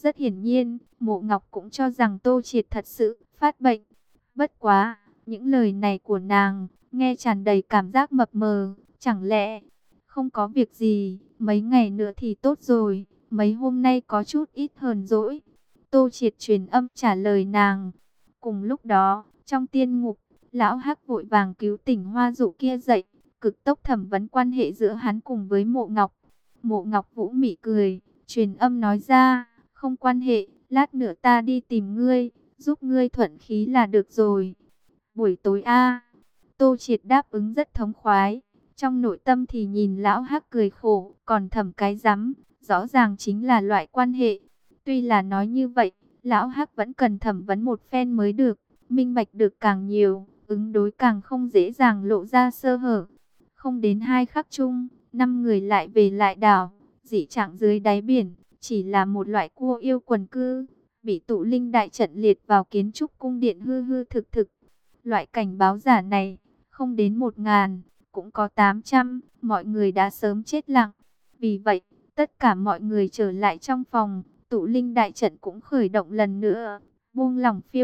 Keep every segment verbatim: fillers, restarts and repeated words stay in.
Rất hiển nhiên, Mộ Ngọc cũng cho rằng Tô Triệt thật sự phát bệnh. Bất quá, những lời này của nàng nghe tràn đầy cảm giác mập mờ, chẳng lẽ không có việc gì, mấy ngày nữa thì tốt rồi, mấy hôm nay có chút ít hờn dỗi. Tô Triệt truyền âm trả lời nàng. Cùng lúc đó, trong tiên ngục, lão Hắc vội vàng cứu tỉnh Hoa Dụ kia dậy, cực tốc thẩm vấn quan hệ giữa hắn cùng với Mộ Ngọc. Mộ Ngọc Vũ mỉm cười, truyền âm nói ra, không quan hệ, lát nữa ta đi tìm ngươi, giúp ngươi thuận khí là được rồi. Buổi tối a, Tô Triệt đáp ứng rất thống khoái, trong nội tâm thì nhìn lão Hắc cười khổ, còn thầm cái rắm, rõ ràng chính là loại quan hệ. Tuy là nói như vậy, lão Hắc vẫn cần thẩm vấn một phen mới được, minh bạch được càng nhiều, ứng đối càng không dễ dàng lộ ra sơ hở. Không đến hai khắc chung, năm người lại về lại đảo, dị trạng dưới đáy biển, chỉ là một loại cua yêu quần cư, bị tụ linh đại trận liệt vào kiến trúc cung điện hư hư thực thực. Loại cảnh báo giả này, không đến một ngàn, cũng có tám trăm, mọi người đã sớm chết lặng. Vì vậy, tất cả mọi người trở lại trong phòng, tụ linh đại trận cũng khởi động lần nữa, buông lỏng phiêu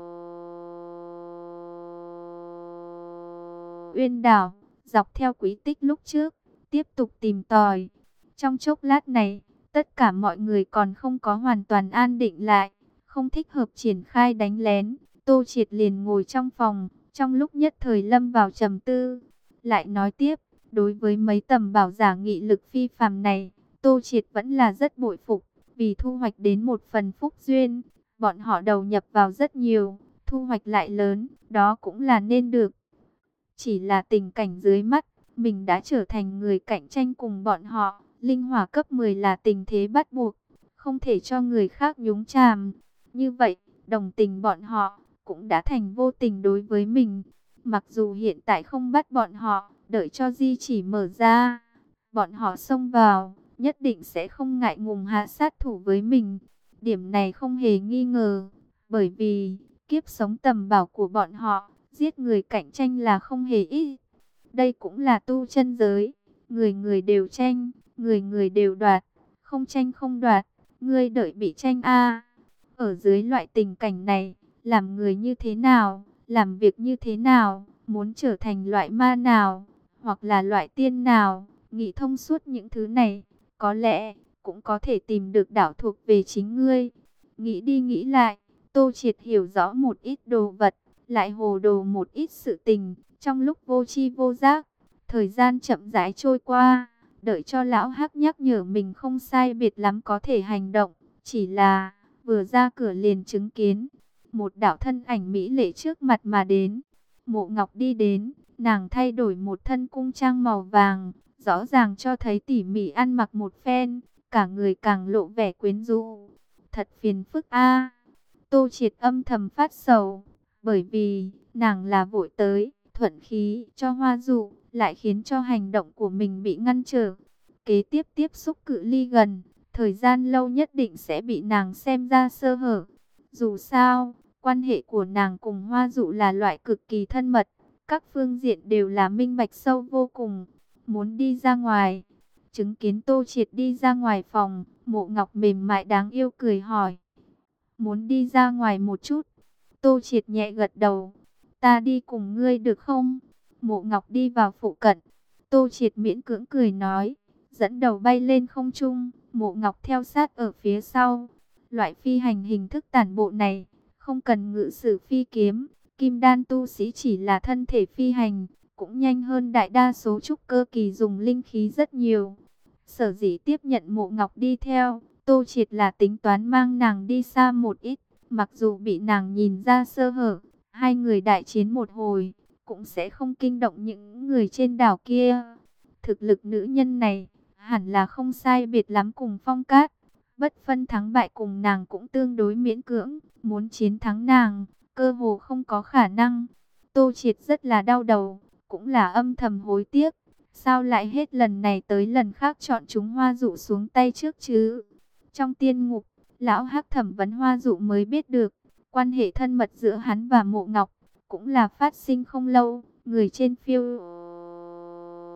uyên đảo, dọc theo quý tích lúc trước, tiếp tục tìm tòi. Trong chốc lát này, tất cả mọi người còn không có hoàn toàn an định lại, không thích hợp triển khai đánh lén. Tô Triệt liền ngồi trong phòng, trong lúc nhất thời lâm vào trầm tư. Lại nói tiếp, đối với mấy tầm bảo giả nghị lực phi phàm này, Tô Triệt vẫn là rất bội phục, vì thu hoạch đến một phần phúc duyên, bọn họ đầu nhập vào rất nhiều, thu hoạch lại lớn, đó cũng là nên được. Chỉ là tình cảnh dưới mắt, mình đã trở thành người cạnh tranh cùng bọn họ, linh hỏa cấp mười là tình thế bắt buộc, không thể cho người khác nhúng chàm. Như vậy, đồng tình bọn họ cũng đã thành vô tình đối với mình. Mặc dù hiện tại không bắt bọn họ, đợi cho di chỉ mở ra, bọn họ xông vào, nhất định sẽ không ngại ngùng hạ sát thủ với mình. Điểm này không hề nghi ngờ, bởi vì kiếp sống tầm bảo của bọn họ, giết người cạnh tranh là không hề ít. Đây cũng là tu chân giới, người người đều tranh, người người đều đoạt, không tranh không đoạt, ngươi đợi bị tranh a. Ở dưới loại tình cảnh này, làm người như thế nào, làm việc như thế nào, muốn trở thành loại ma nào, hoặc là loại tiên nào, nghĩ thông suốt những thứ này, có lẽ cũng có thể tìm được đảo thuộc về chính ngươi. Nghĩ đi nghĩ lại, Tô Triệt hiểu rõ một ít đồ vật, lại hồ đồ một ít sự tình, trong lúc vô tri vô giác, thời gian chậm rãi trôi qua, đợi cho lão Hắc nhắc nhở mình không sai biệt lắm có thể hành động, chỉ là vừa ra cửa liền chứng kiến một đạo thân ảnh mỹ lệ trước mặt mà đến. Mộ Ngọc đi đến, nàng thay đổi một thân cung trang màu vàng, rõ ràng cho thấy tỉ mỉ ăn mặc một phen, cả người càng lộ vẻ quyến rũ. Thật phiền phức a. Tô Triệt âm thầm phát sầu, bởi vì nàng là vội tới, thuận khí cho Hoa Dụ, lại khiến cho hành động của mình bị ngăn trở. Kế tiếp tiếp xúc cự ly gần, thời gian lâu nhất định sẽ bị nàng xem ra sơ hở. Dù sao, quan hệ của nàng cùng Hoa Dụ là loại cực kỳ thân mật, các phương diện đều là minh bạch sâu vô cùng. Muốn đi ra ngoài, chứng kiến Tô Triệt đi ra ngoài phòng, Mộ Ngọc mềm mại đáng yêu cười hỏi. Muốn đi ra ngoài một chút? Tô Triệt nhẹ gật đầu. Ta đi cùng ngươi được không? Mộ Ngọc đi vào phụ cận. Tô Triệt miễn cưỡng cười nói, dẫn đầu bay lên không trung, Mộ Ngọc theo sát ở phía sau. Loại phi hành hình thức tản bộ này, không cần ngự sử phi kiếm, kim đan tu sĩ chỉ là thân thể phi hành, cũng nhanh hơn đại đa số trúc cơ kỳ dùng linh khí rất nhiều. Sở dĩ tiếp nhận Mộ Ngọc đi theo, Tô Triệt là tính toán mang nàng đi xa một ít, mặc dù bị nàng nhìn ra sơ hở, hai người đại chiến một hồi, cũng sẽ không kinh động những người trên đảo kia. Thực lực nữ nhân này, hẳn là không sai biệt lắm cùng Phong Cát. Bất phân thắng bại cùng nàng cũng tương đối miễn cưỡng, muốn chiến thắng nàng, cơ hồ không có khả năng. Tô Triệt rất là đau đầu, cũng là âm thầm hối tiếc. Sao lại hết lần này tới lần khác chọn chúng Hoa Dụ xuống tay trước chứ? Trong tiên ngục, lão Hắc thẩm vấn Hoa Dụ mới biết được, quan hệ thân mật giữa hắn và Mộ Ngọc, cũng là phát sinh không lâu, người trên phiêu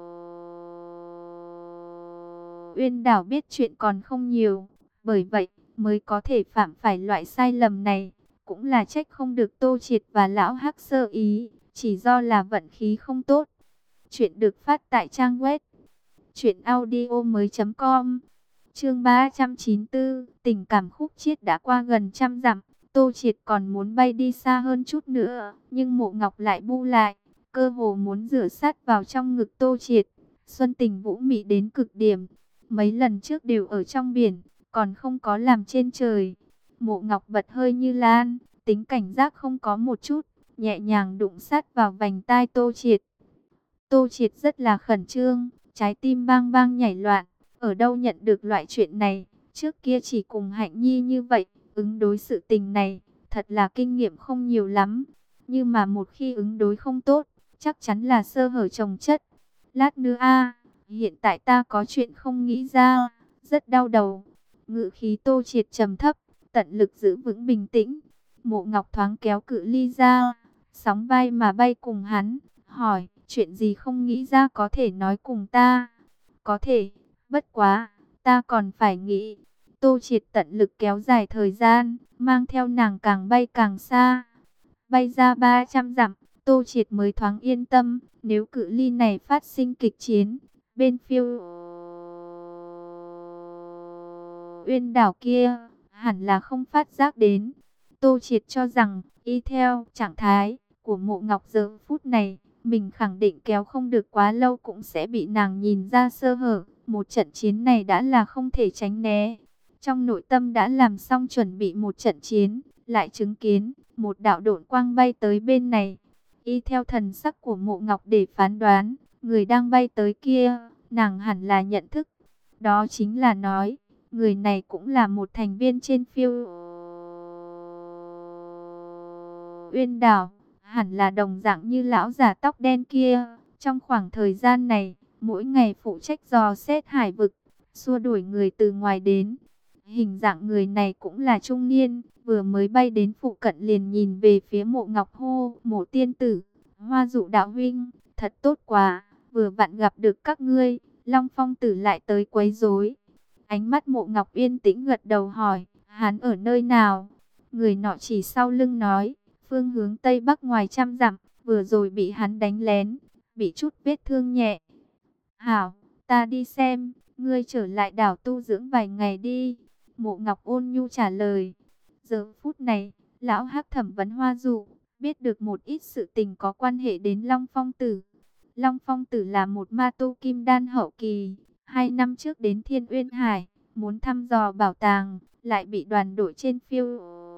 Uyên đảo biết chuyện còn không nhiều. Bởi vậy, mới có thể phạm phải loại sai lầm này. Cũng là trách không được Tô Triệt và lão Hắc sơ ý, chỉ do là vận khí không tốt. Chuyện được phát tại trang web truyện audio mới chấm com. Chương ba trăm chín mươi tư, tình cảm khúc chiết đã qua gần trăm dặm, Tô Triệt còn muốn bay đi xa hơn chút nữa, nhưng Mộ Ngọc lại bu lại, cơ hồ muốn rửa sát vào trong ngực Tô Triệt. Xuân tình vũ mị đến cực điểm, mấy lần trước đều ở trong biển, còn không có làm trên trời. Mộ Ngọc bật hơi như lan, tính cảnh giác không có một chút, nhẹ nhàng đụng sát vào vành tai Tô Triệt. Tô Triệt rất là khẩn trương, trái tim bang bang nhảy loạn, ở đâu nhận được loại chuyện này, trước kia chỉ cùng Hạnh Nhi như vậy, ứng đối sự tình này, thật là kinh nghiệm không nhiều lắm. Nhưng mà một khi ứng đối không tốt, chắc chắn là sơ hở chồng chất. Lát nữa a, hiện tại ta có chuyện không nghĩ ra, rất đau đầu. Ngữ khí Tô Triệt trầm thấp, tận lực giữ vững bình tĩnh. Mộ Ngọc thoáng kéo cự ly ra, sóng vai mà bay cùng hắn, hỏi, chuyện gì không nghĩ ra có thể nói cùng ta? Có thể, bất quá, ta còn phải nghĩ. Tô Triệt tận lực kéo dài thời gian, mang theo nàng càng bay càng xa. Bay ra ba trăm dặm, Tô Triệt mới thoáng yên tâm, nếu cự ly này phát sinh kịch chiến, bên phiêu Uyên đảo kia, hẳn là không phát giác đến. Tô Triệt cho rằng, y theo trạng thái của Mộ Ngọc giờ phút này, mình khẳng định kéo không được quá lâu cũng sẽ bị nàng nhìn ra sơ hở. Một trận chiến này đã là không thể tránh né. Trong nội tâm đã làm xong chuẩn bị một trận chiến, lại chứng kiến một đạo độn quang bay tới bên này. Y theo thần sắc của Mộ Ngọc để phán đoán, người đang bay tới kia, nàng hẳn là nhận thức. Đó chính là nói, người này cũng là một thành viên trên phiêu Uyên đảo, hẳn là đồng dạng như lão già tóc đen kia. Trong khoảng thời gian này, mỗi ngày phụ trách dò xét hải vực, xua đuổi người từ ngoài đến. Hình dạng người này cũng là trung niên, vừa mới bay đến phụ cận liền nhìn về phía Mộ Ngọc hô, Mộ tiên tử, Hoa Dụ đạo huynh, thật tốt quá, vừa vặn gặp được các ngươi, Long Phong tử lại tới quấy rối. Ánh mắt Mộ Ngọc yên tĩnh gật đầu hỏi, hắn ở nơi nào? Người nọ chỉ sau lưng nói, phương hướng tây bắc ngoài trăm dặm, vừa rồi bị hắn đánh lén, bị chút vết thương nhẹ. Hảo, ta đi xem, ngươi trở lại đảo tu dưỡng vài ngày đi. Mộ Ngọc ôn nhu trả lời. Giờ phút này, lão Hắc thẩm vấn Hoa Dụ, biết được một ít sự tình có quan hệ đến Long Phong Tử. Long Phong Tử là một ma tu kim đan hậu kỳ, hai năm trước đến Thiên Uyên Hải, muốn thăm dò bảo tàng, lại bị đoàn đội trên phiêu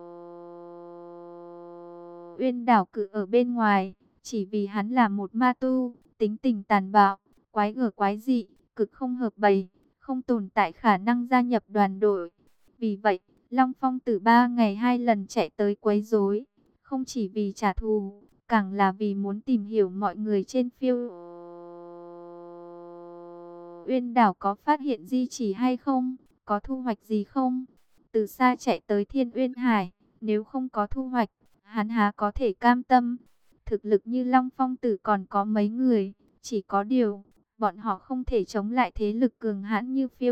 Uyên đảo cự ở bên ngoài, chỉ vì hắn là một ma tu, tính tình tàn bạo, quái gở quái dị, cực không hợp bầy, không tồn tại khả năng gia nhập đoàn đội. Vì vậy, Long Phong Tử ba ngày hai lần chạy tới quấy rối, không chỉ vì trả thù, càng là vì muốn tìm hiểu mọi người trên phiêu Uyên đảo có phát hiện di chỉ hay không, có thu hoạch gì không. Từ xa chạy tới Thiên Uyên Hải, nếu không có thu hoạch, hắn há có thể cam tâm. Thực lực như Long Phong Tử còn có mấy người, chỉ có điều, bọn họ không thể chống lại thế lực cường hãn như phiêu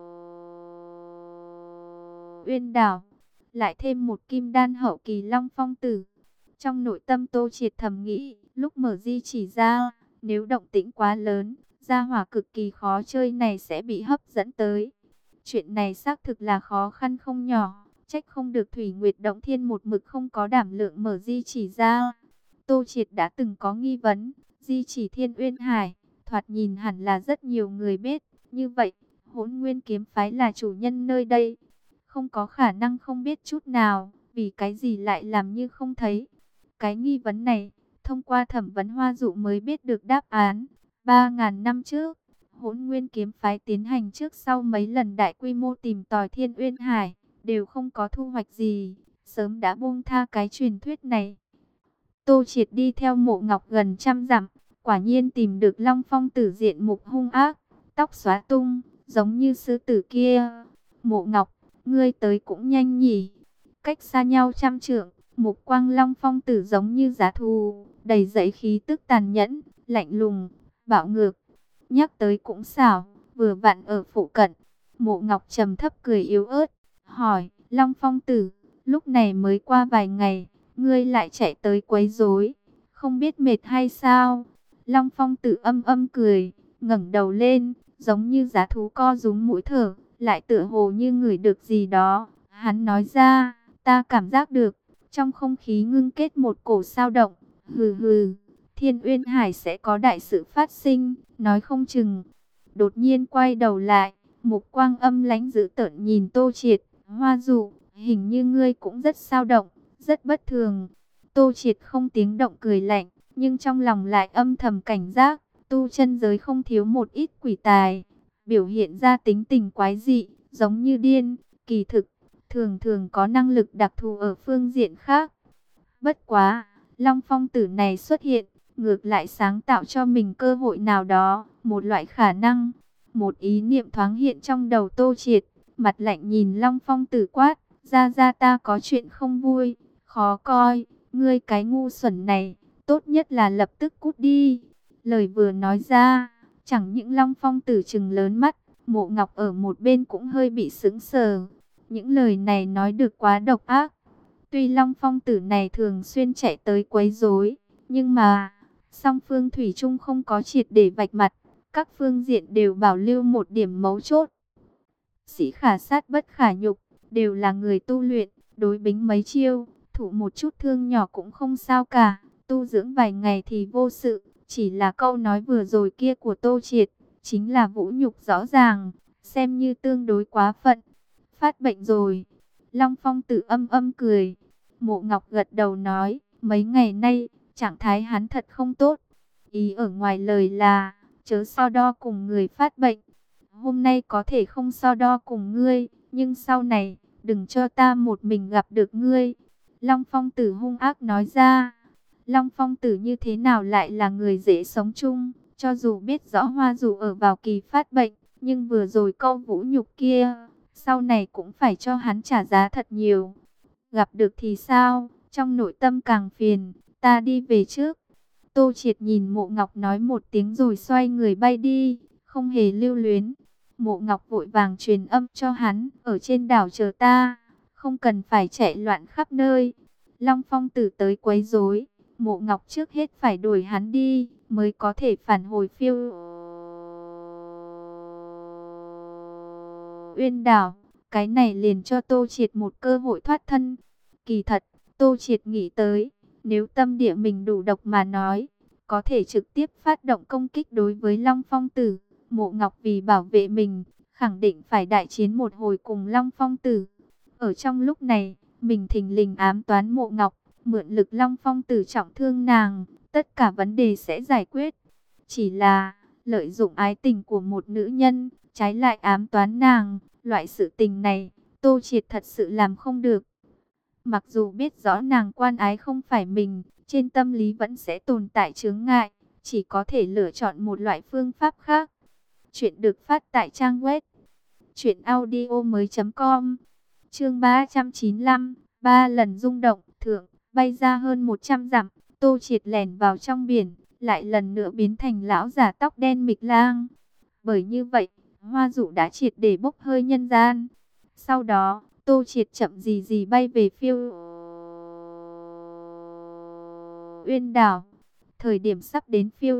Uyên đảo. Lại thêm một kim đan hậu kỳ Long Phong Tử. Trong nội tâm Tô Triệt thầm nghĩ, lúc mở di chỉ ra, nếu động tĩnh quá lớn, gia hỏa cực kỳ khó chơi này sẽ bị hấp dẫn tới. Chuyện này xác thực là khó khăn không nhỏ, trách không được Thủy Nguyệt Động Thiên một mực không có đảm lượng mở di chỉ ra. Tô Triệt đã từng có nghi vấn, di chỉ Thiên Uyên Hải, thoạt nhìn hẳn là rất nhiều người biết, như vậy, Hỗn Nguyên kiếm phái là chủ nhân nơi đây, không có khả năng không biết chút nào, vì cái gì lại làm như không thấy. Cái nghi vấn này, thông qua thẩm vấn Hoa Dụ mới biết được đáp án. Ba ngàn năm trước, Hỗn Nguyên kiếm phái tiến hành trước sau mấy lần đại quy mô tìm tòi Thiên Uyên Hải, đều không có thu hoạch gì, sớm đã buông tha cái truyền thuyết này. Tô Triệt đi theo Mộ Ngọc gần trăm dặm, quả nhiên tìm được Long Phong Tử diện mục hung ác, tóc xóa tung, giống như sư tử kia. Mộ Ngọc, ngươi tới cũng nhanh nhỉ. Cách xa nhau trăm trượng, mục quang Long Phong Tử giống như giá thù, đầy dẫy khí tức tàn nhẫn, lạnh lùng, bạo ngược. Nhắc tới cũng xảo, vừa vặn ở phụ cận. Mộ Ngọc trầm thấp cười yếu ớt, hỏi, Long Phong Tử, lúc này mới qua vài ngày, ngươi lại chạy tới quấy rối, không biết mệt hay sao? Long Phong Tử âm âm cười, ngẩng đầu lên, giống như dã thú co rúm mũi thở, lại tựa hồ như ngửi được gì đó. Hắn nói ra, ta cảm giác được, trong không khí ngưng kết một cổ sao động, hừ hừ, Thiên Uyên Hải sẽ có đại sự phát sinh, nói không chừng. Đột nhiên quay đầu lại, mục quang âm lãnh dữ tợn nhìn Tô Triệt, Hoa Dụ, hình như ngươi cũng rất sao động, rất bất thường. Tô Triệt không tiếng động cười lạnh, nhưng trong lòng lại âm thầm cảnh giác, tu chân giới không thiếu một ít quỷ tài, biểu hiện ra tính tình quái dị, giống như điên, kỳ thực, thường thường có năng lực đặc thù ở phương diện khác. Bất quá, Long Phong Tử này xuất hiện, ngược lại sáng tạo cho mình cơ hội nào đó, một loại khả năng. Một ý niệm thoáng hiện trong đầu Tô Triệt, mặt lạnh nhìn Long Phong Tử quát, ra ra ta có chuyện không vui, khó coi, ngươi cái ngu xuẩn này, tốt nhất là lập tức cút đi. Lời vừa nói ra, chẳng những Long Phong Tử trừng lớn mắt, Mộ Ngọc ở một bên cũng hơi bị sững sờ. Những lời này nói được quá độc ác. Tuy Long Phong Tử này thường xuyên chạy tới quấy rối, nhưng mà song phương thủy chung không có triệt để vạch mặt, các phương diện đều bảo lưu một điểm mấu chốt. Sĩ khả sát bất khả nhục, đều là người tu luyện, đối bính mấy chiêu, thủ một chút thương nhỏ cũng không sao cả, tu dưỡng vài ngày thì vô sự. Chỉ là câu nói vừa rồi kia của Tô Triệt, chính là vũ nhục rõ ràng, xem như tương đối quá phận. Phát bệnh rồi. Long Phong Tử âm âm cười. Mộ Ngọc gật đầu nói, mấy ngày nay, trạng thái hắn thật không tốt. Ý ở ngoài lời là, chớ so đo cùng người phát bệnh. Hôm nay có thể không so đo cùng ngươi, nhưng sau này, đừng cho ta một mình gặp được ngươi. Long Phong Tử hung ác nói ra. Long Phong Tử như thế nào lại là người dễ sống chung, cho dù biết rõ Hoa Dụ ở vào kỳ phát bệnh, nhưng vừa rồi câu vũ nhục kia, sau này cũng phải cho hắn trả giá thật nhiều. Gặp được thì sao, trong nội tâm càng phiền, ta đi về trước. Tô Triệt nhìn Mộ Ngọc nói một tiếng rồi xoay người bay đi, không hề lưu luyến. Mộ Ngọc vội vàng truyền âm cho hắn, ở trên đảo chờ ta, không cần phải chạy loạn khắp nơi. Long Phong Tử tới quấy rối, Mộ Ngọc trước hết phải đuổi hắn đi, mới có thể phản hồi Phiêu Uyên đảo. Cái này liền cho Tô Triệt một cơ hội thoát thân. Kỳ thật, Tô Triệt nghĩ tới, nếu tâm địa mình đủ độc mà nói, có thể trực tiếp phát động công kích đối với Long Phong Tử. Mộ Ngọc vì bảo vệ mình, khẳng định phải đại chiến một hồi cùng Long Phong Tử. Ở trong lúc này, mình thình lình ám toán Mộ Ngọc, mượn lực Long Phong Tử trọng thương nàng, tất cả vấn đề sẽ giải quyết. Chỉ là, lợi dụng ái tình của một nữ nhân, trái lại ám toán nàng, loại sự tình này, Tô Triệt thật sự làm không được. Mặc dù biết rõ nàng quan ái không phải mình, trên tâm lý vẫn sẽ tồn tại chướng ngại, chỉ có thể lựa chọn một loại phương pháp khác. Chuyện được phát tại trang web truyện audio mới chấm com. Chương ba trăm chín mươi lăm, ba lần rung động, thượng, bay ra hơn một trăm dặm, Tô Triệt lẻn vào trong biển, lại lần nữa biến thành lão già tóc đen Mịch Lang. Bởi như vậy, Hoa Dụ đã triệt để bốc hơi nhân gian. Sau đó, Tô Triệt chậm gì gì bay về Phiêu Uyên đảo. Thời điểm sắp đến Phiêu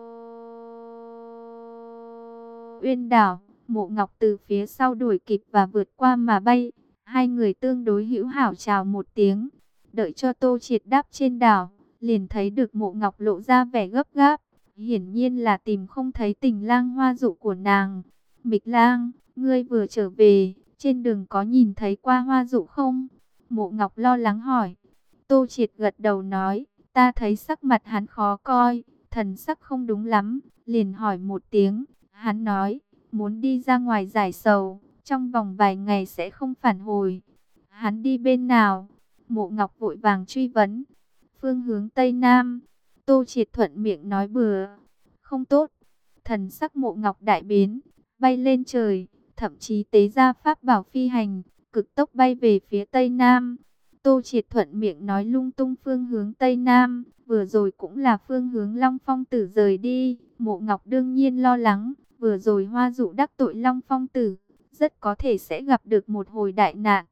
Uyên đảo, Mộ Ngọc từ phía sau đuổi kịp và vượt qua mà bay. Hai người tương đối hữu hảo chào một tiếng. Đợi cho Tô Triệt đáp trên đảo, liền thấy được Mộ Ngọc lộ ra vẻ gấp gáp. Hiển nhiên là tìm không thấy Tình Lang Hoa Dụ của nàng. Mịch Lang, ngươi vừa trở về, trên đường có nhìn thấy qua Hoa Dụ không? Mộ Ngọc lo lắng hỏi. Tô Triệt gật đầu nói, ta thấy sắc mặt hắn khó coi, thần sắc không đúng lắm, liền hỏi một tiếng. Hắn nói, muốn đi ra ngoài giải sầu, trong vòng vài ngày sẽ không phản hồi. Hắn đi bên nào? Mộ Ngọc vội vàng truy vấn. Phương hướng Tây Nam. Tô Triệt thuận miệng nói bừa. Không tốt. Thần sắc Mộ Ngọc đại biến, bay lên trời, thậm chí tế ra pháp bảo phi hành, cực tốc bay về phía Tây Nam. Tô Triệt thuận miệng nói lung tung phương hướng Tây Nam, vừa rồi cũng là phương hướng Long Phong Tử rời đi. Mộ Ngọc đương nhiên lo lắng, vừa rồi Hoa Dụ đắc tội Long Phong Tử, rất có thể sẽ gặp được một hồi đại nạn.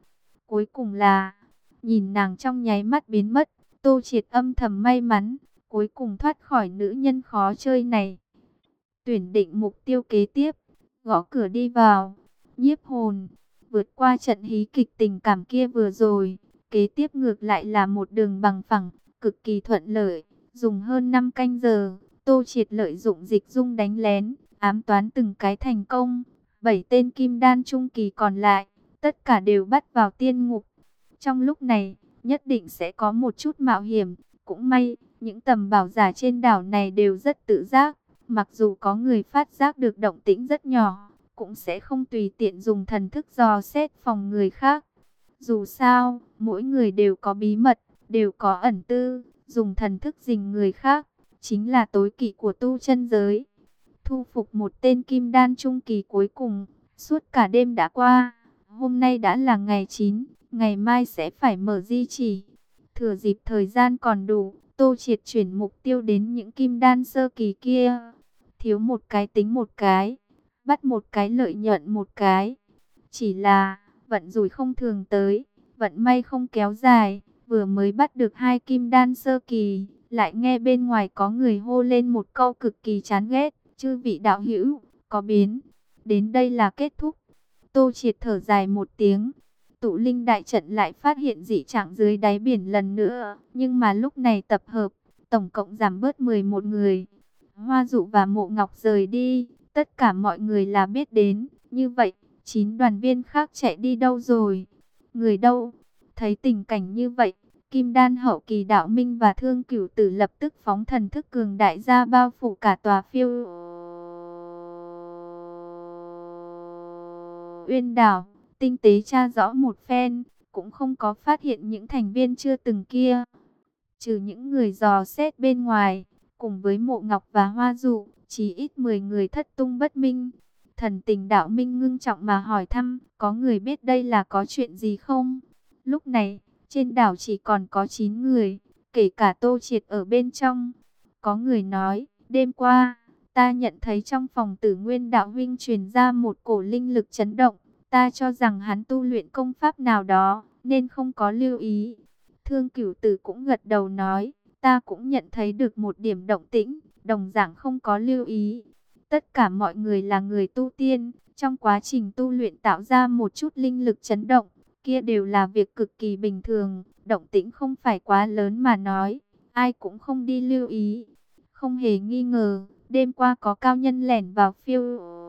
Cuối cùng là, nhìn nàng trong nháy mắt biến mất, Tô Triệt âm thầm may mắn, cuối cùng thoát khỏi nữ nhân khó chơi này. Tuyển định mục tiêu kế tiếp, gõ cửa đi vào, nhiếp hồn, vượt qua trận hí kịch tình cảm kia vừa rồi, kế tiếp ngược lại là một đường bằng phẳng, cực kỳ thuận lợi, dùng hơn năm canh giờ, Tô Triệt lợi dụng dịch dung đánh lén, ám toán từng cái thành công, bảy tên kim đan trung kỳ còn lại, tất cả đều bắt vào tiên ngục. Trong lúc này, nhất định sẽ có một chút mạo hiểm, cũng may, những tầm bảo giả trên đảo này đều rất tự giác, mặc dù có người phát giác được động tĩnh rất nhỏ, cũng sẽ không tùy tiện dùng thần thức dò xét phòng người khác. Dù sao, mỗi người đều có bí mật, đều có ẩn tư, dùng thần thức rình người khác, chính là tối kỵ của tu chân giới. Thu phục một tên kim đan trung kỳ cuối cùng, suốt cả đêm đã qua, hôm nay đã là ngày chín, ngày mai sẽ phải mở di chỉ. Thừa dịp thời gian còn đủ, Tô Triệt chuyển mục tiêu đến những kim đan sơ kỳ kia. Thiếu một cái tính một cái, bắt một cái lợi nhuận một cái. Chỉ là, vận rủi không thường tới, vận may không kéo dài, vừa mới bắt được hai kim đan sơ kỳ, lại nghe bên ngoài có người hô lên một câu cực kỳ chán ghét, chư vị đạo hữu, có biến, đến đây là kết thúc. Tô Triệt thở dài một tiếng, tụ linh đại trận lại phát hiện dị trạng dưới đáy biển lần nữa, nhưng mà lúc này tập hợp, tổng cộng giảm bớt mười một người. Hoa Dụ và Mộ Ngọc rời đi, tất cả mọi người là biết đến, như vậy, chín đoàn viên khác chạy đi đâu rồi? Người đâu? Thấy tình cảnh như vậy, Kim Đan hậu kỳ Đạo Minh và Thương Cửu Tử lập tức phóng thần thức cường đại ra bao phủ cả tòa Phiêu Uyên đảo, tinh tế tra rõ một phen, cũng không có phát hiện những thành viên chưa từng kia. Trừ những người dò xét bên ngoài, cùng với Mộ Ngọc và Hoa Dụ, chỉ ít mười người thất tung bất minh. Thần tình Đạo Minh ngưng trọng mà hỏi thăm, có người biết đây là có chuyện gì không? Lúc này, trên đảo chỉ còn có chín người, kể cả Tô Triệt ở bên trong. Có người nói, đêm qua, ta nhận thấy trong phòng Tử Nguyên đạo huynh truyền ra một cổ linh lực chấn động. Ta cho rằng hắn tu luyện công pháp nào đó, nên không có lưu ý. Thương Cửu Tử cũng gật đầu nói, ta cũng nhận thấy được một điểm động tĩnh, đồng dạng không có lưu ý. Tất cả mọi người là người tu tiên, trong quá trình tu luyện tạo ra một chút linh lực chấn động, kia đều là việc cực kỳ bình thường, động tĩnh không phải quá lớn mà nói, ai cũng không đi lưu ý. Không hề nghi ngờ, đêm qua có cao nhân lẻn vào Phiêu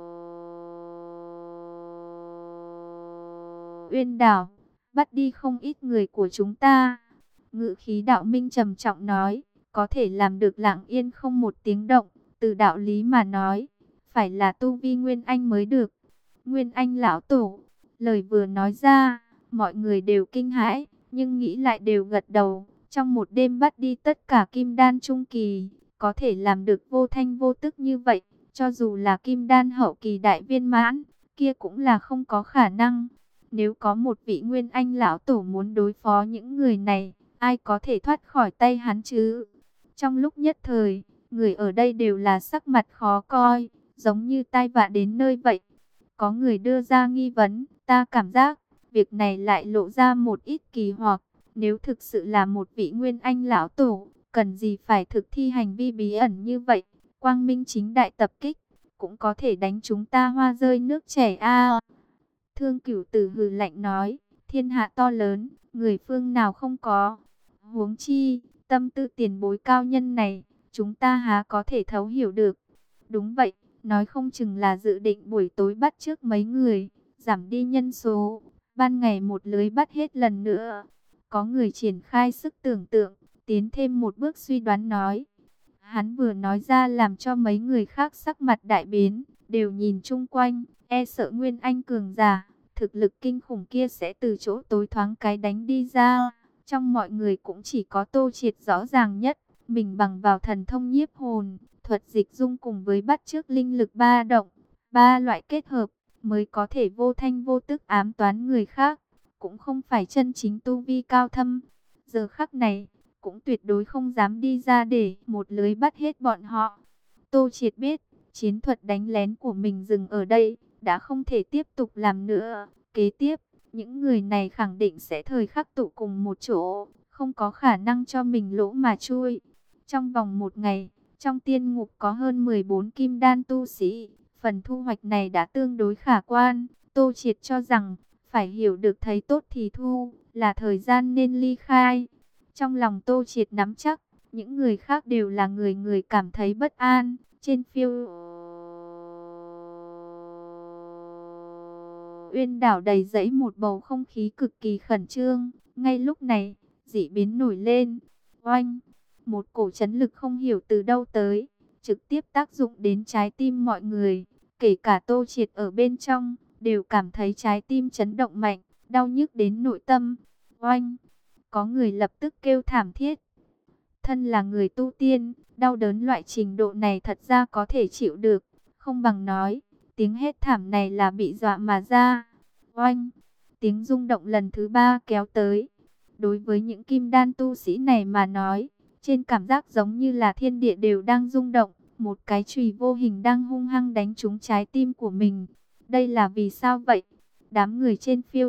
Uyên đảo, bắt đi không ít người của chúng ta. Ngự khí Đạo Minh trầm trọng nói, có thể làm được lặng yên không một tiếng động, từ đạo lý mà nói, phải là tu vi Nguyên Anh mới được. Nguyên Anh lão tổ, lời vừa nói ra, mọi người đều kinh hãi, nhưng nghĩ lại đều gật đầu. Trong một đêm bắt đi tất cả kim đan trung kỳ, có thể làm được vô thanh vô tức như vậy, cho dù là kim đan hậu kỳ đại viên mãn, kia cũng là không có khả năng. Nếu có một vị Nguyên Anh lão tổ muốn đối phó những người này, ai có thể thoát khỏi tay hắn chứ? Trong lúc nhất thời, người ở đây đều là sắc mặt khó coi, giống như tai vạ đến nơi vậy. Có người đưa ra nghi vấn, ta cảm giác, việc này lại lộ ra một ít kỳ hoặc. Nếu thực sự là một vị Nguyên Anh lão tổ, cần gì phải thực thi hành vi bí ẩn như vậy? Quang minh chính đại tập kích, cũng có thể đánh chúng ta hoa rơi nước chảy a. Thương Cửu Tử hừ lạnh nói, thiên hạ to lớn, người phương nào không có. Huống chi, tâm tư tiền bối cao nhân này, chúng ta há có thể thấu hiểu được. Đúng vậy, nói không chừng là dự định buổi tối bắt trước mấy người, giảm đi nhân số, ban ngày một lưới bắt hết lần nữa. Có người triển khai sức tưởng tượng, tiến thêm một bước suy đoán nói. Hắn vừa nói ra làm cho mấy người khác sắc mặt đại biến, đều nhìn chung quanh, e sợ Nguyên Anh cường giả, thực lực kinh khủng kia sẽ từ chỗ tối thoáng cái đánh đi ra. Trong mọi người cũng chỉ có Tô Triệt rõ ràng nhất, mình bằng vào thần thông nhiếp hồn, thuật dịch dung cùng với bắt chước linh lực ba động, ba loại kết hợp, mới có thể vô thanh vô tức ám toán người khác, cũng không phải chân chính tu vi cao thâm. Giờ khắc này, cũng tuyệt đối không dám đi ra để một lưới bắt hết bọn họ. Tô Triệt biết, chiến thuật đánh lén của mình dừng ở đây, đã không thể tiếp tục làm nữa. Kế tiếp, Những người này khẳng định sẽ thời khắc tụ cùng một chỗ, không có khả năng cho mình lỗ mà chui. Trong vòng một ngày, trong tiên ngục có hơn mười bốn kim đan tu sĩ, phần thu hoạch này đã tương đối khả quan. Tô Triệt cho rằng, phải hiểu được thấy tốt thì thu, là thời gian nên ly khai. Trong lòng Tô Triệt nắm chắc, những người khác đều là người người cảm thấy bất an. Trên phiêu Uyên đảo đầy dẫy một bầu không khí cực kỳ khẩn trương. Ngay lúc này, dị biến nổi lên. Oanh! Một cổ chấn lực không hiểu từ đâu tới, trực tiếp tác dụng đến trái tim mọi người. Kể cả Tô Triệt ở bên trong, đều cảm thấy trái tim chấn động mạnh, đau nhức đến nội tâm. Oanh! Có người lập tức kêu thảm thiết. Thân là người tu tiên, đau đớn loại trình độ này thật ra có thể chịu được. Không bằng nói, tiếng hét thảm này là bị dọa mà ra. Oanh! Tiếng rung động lần thứ ba kéo tới. Đối với những kim đan tu sĩ này mà nói, trên cảm giác giống như là thiên địa đều đang rung động. Một cái chùy vô hình đang hung hăng đánh trúng trái tim của mình. Đây là vì sao vậy? Đám người trên phiêu